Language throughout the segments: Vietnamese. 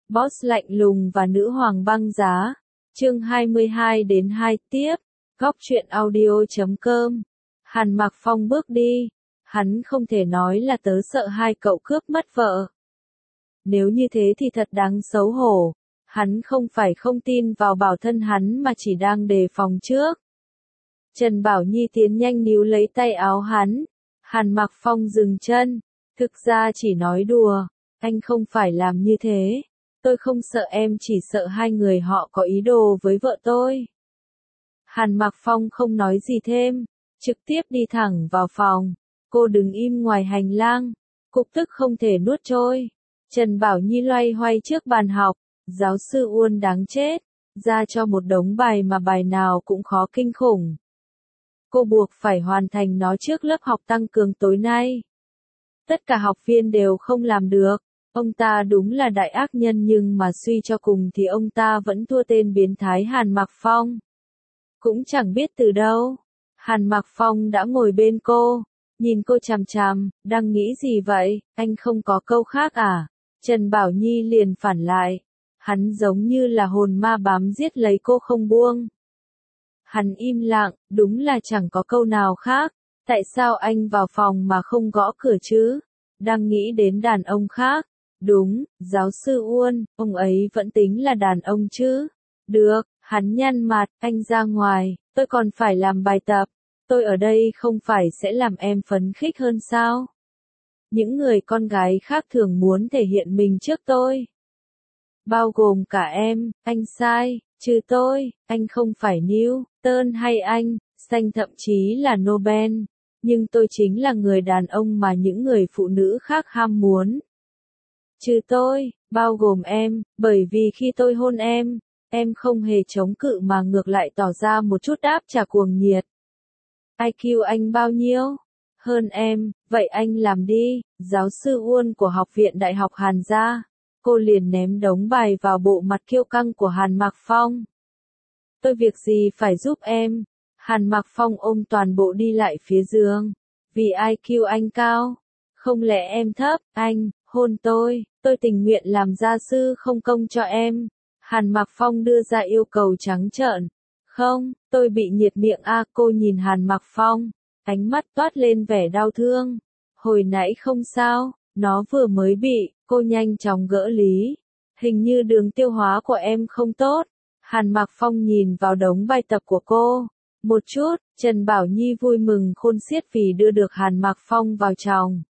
Boss lạnh lùng và nữ hoàng băng giá. Chương 22-2 tiếp. Góc truyện audio.com. Hàn Mặc Phong bước đi. Hắn không thể nói là tớ sợ hai cậu cướp mất vợ. Nếu như thế thì thật đáng xấu hổ. Hắn không phải không tin vào bảo thân hắn mà chỉ đang đề phòng trước. Trần Bảo Nhi tiến nhanh níu lấy tay áo hắn. Hàn Mặc Phong dừng chân. Thực ra chỉ nói đùa. Anh không phải làm như thế. Tôi không sợ em, chỉ sợ hai người họ có ý đồ với vợ tôi. Hàn Mặc Phong không nói gì thêm. Trực tiếp đi thẳng vào phòng. Cô đứng im ngoài hành lang. Cục tức không thể nuốt trôi. Trần Bảo Nhi loay hoay trước bàn học. Giáo sư Uôn đáng chết. Ra cho một đống bài mà bài nào cũng khó kinh khủng. Cô buộc phải hoàn thành nó trước lớp học tăng cường tối nay. Tất cả học viên đều không làm được. Ông ta đúng là đại ác nhân, nhưng mà suy cho cùng thì ông ta vẫn thua tên biến thái Hàn Mặc Phong. Cũng chẳng biết từ đâu. Hàn Mặc Phong đã ngồi bên cô. Nhìn cô chằm chằm, đang nghĩ gì vậy, anh không có câu khác à? Trần Bảo Nhi liền phản lại. Hắn giống như là hồn ma bám giết lấy cô không buông. Hắn im lặng, đúng là chẳng có câu nào khác. Tại sao anh vào phòng mà không gõ cửa chứ? Đang nghĩ đến đàn ông khác. Đúng, giáo sư Uôn, ông ấy vẫn tính là đàn ông chứ. Được, hắn nhăn mặt, anh ra ngoài, tôi còn phải làm bài tập. Tôi ở đây không phải sẽ làm em phấn khích hơn sao? Những người con gái khác thường muốn thể hiện mình trước tôi. Bao gồm cả em, anh sai, trừ tôi, anh không phải Newton hay anh, Xanh thậm chí là Nobel. Nhưng tôi chính là người đàn ông mà những người phụ nữ khác ham muốn. Trừ tôi, bao gồm em, bởi vì khi tôi hôn em không hề chống cự mà ngược lại tỏ ra một chút đáp trả cuồng nhiệt. IQ anh bao nhiêu? Hơn em, vậy anh làm đi. Giáo sư Uôn của Học viện Đại học Hàn ra. Cô liền ném đống bài vào bộ mặt kiêu căng của Hàn Mặc Phong. Tôi việc gì phải giúp em? Hàn Mặc Phong ôm toàn bộ đi lại phía giường. Vì IQ anh cao. Không lẽ em thấp, anh, hôn tôi tình nguyện làm gia sư không công cho em. Hàn Mặc Phong đưa ra yêu cầu trắng trợn. Không, tôi bị nhiệt miệng à, cô nhìn Hàn Mặc Phong. Ánh mắt toát lên vẻ đau thương. Hồi nãy không sao, nó vừa mới bị, cô nhanh chóng gỡ lý. Hình như đường tiêu hóa của em không tốt. Hàn Mặc Phong nhìn vào đống bài tập của cô. Một chút, Trần Bảo Nhi vui mừng khôn xiết vì đưa được Hàn Mặc Phong vào chồng.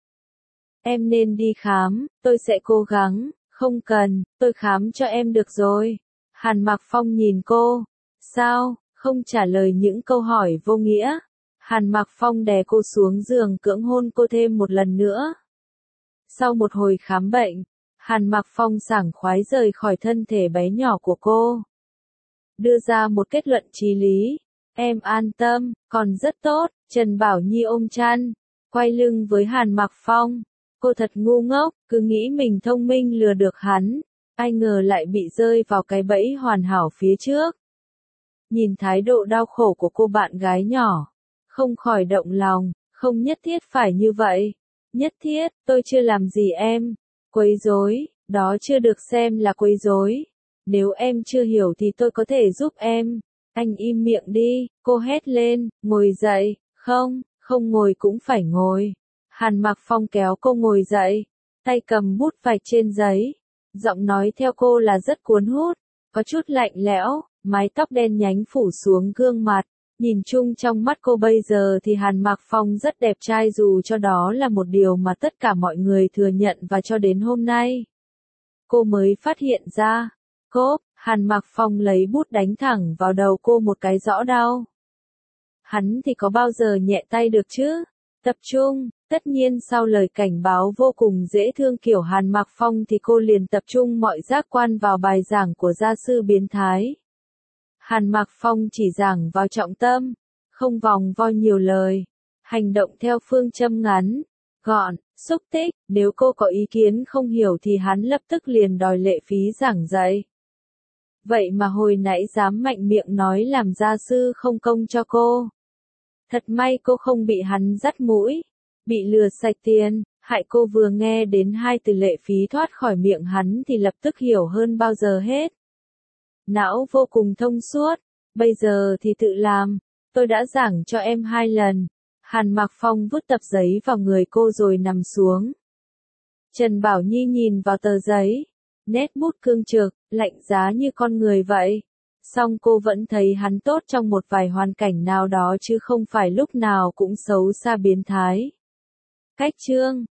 Em nên đi khám, tôi sẽ cố gắng. Không cần, tôi khám cho em được rồi. Hàn Mặc Phong nhìn cô. Sao, không trả lời những câu hỏi vô nghĩa. Hàn Mặc Phong đè cô xuống giường cưỡng hôn cô thêm một lần nữa. Sau một hồi khám bệnh, Hàn Mặc Phong sảng khoái rời khỏi thân thể bé nhỏ của cô. Đưa ra một kết luận chí lý. Em an tâm, còn rất tốt. Trần Bảo Nhi ôm chăn, quay lưng với Hàn Mặc Phong. Cô thật ngu ngốc, cứ nghĩ mình thông minh lừa được hắn. Ai ngờ lại bị rơi vào cái bẫy hoàn hảo phía trước. Nhìn thái độ đau khổ của cô bạn gái nhỏ, không khỏi động lòng, không nhất thiết phải như vậy. Nhất thiết, tôi chưa làm gì em. Quấy rối, đó chưa được xem là quấy rối. Nếu em chưa hiểu thì tôi có thể giúp em. Anh im miệng đi, cô hét lên, ngồi dậy, không ngồi cũng phải ngồi. Hàn Mặc Phong kéo cô ngồi dậy, tay cầm bút vạch trên giấy. Giọng nói theo cô là rất cuốn hút, có chút lạnh lẽo, mái tóc đen nhánh phủ xuống gương mặt. Nhìn chung trong mắt cô bây giờ thì Hàn Mặc Phong rất đẹp trai, dù cho đó là một điều mà tất cả mọi người thừa nhận và cho đến hôm nay cô mới phát hiện ra. Cốp, Hàn Mặc Phong lấy bút đánh thẳng vào đầu cô một cái rõ đau. Hắn thì có bao giờ nhẹ tay được chứ? Tập trung, tất nhiên sau lời cảnh báo vô cùng dễ thương kiểu Hàn Mặc Phong thì cô liền tập trung mọi giác quan vào bài giảng của gia sư biến thái. Hàn Mặc Phong chỉ giảng vào trọng tâm, không vòng vo nhiều lời, hành động theo phương châm ngắn, gọn, xúc tích. Nếu cô có ý kiến không hiểu thì hắn lập tức liền đòi lệ phí giảng dạy. Vậy mà hồi nãy dám mạnh miệng nói làm gia sư không công cho cô. Thật may cô không bị hắn dắt mũi, bị lừa sạch tiền. Hại cô vừa nghe đến hai từ lệ phí thoát khỏi miệng hắn thì lập tức hiểu hơn bao giờ hết. Não vô cùng thông suốt, bây giờ thì tự làm, tôi đã giảng cho em 2 lần. Hàn Mạc Phong vứt tập giấy vào người cô rồi nằm xuống. Trần Bảo Nhi nhìn vào tờ giấy, nét bút cương trực, lạnh giá như con người vậy. Song cô vẫn thấy hắn tốt trong một vài hoàn cảnh nào đó chứ không phải lúc nào cũng xấu xa biến thái. Cách chương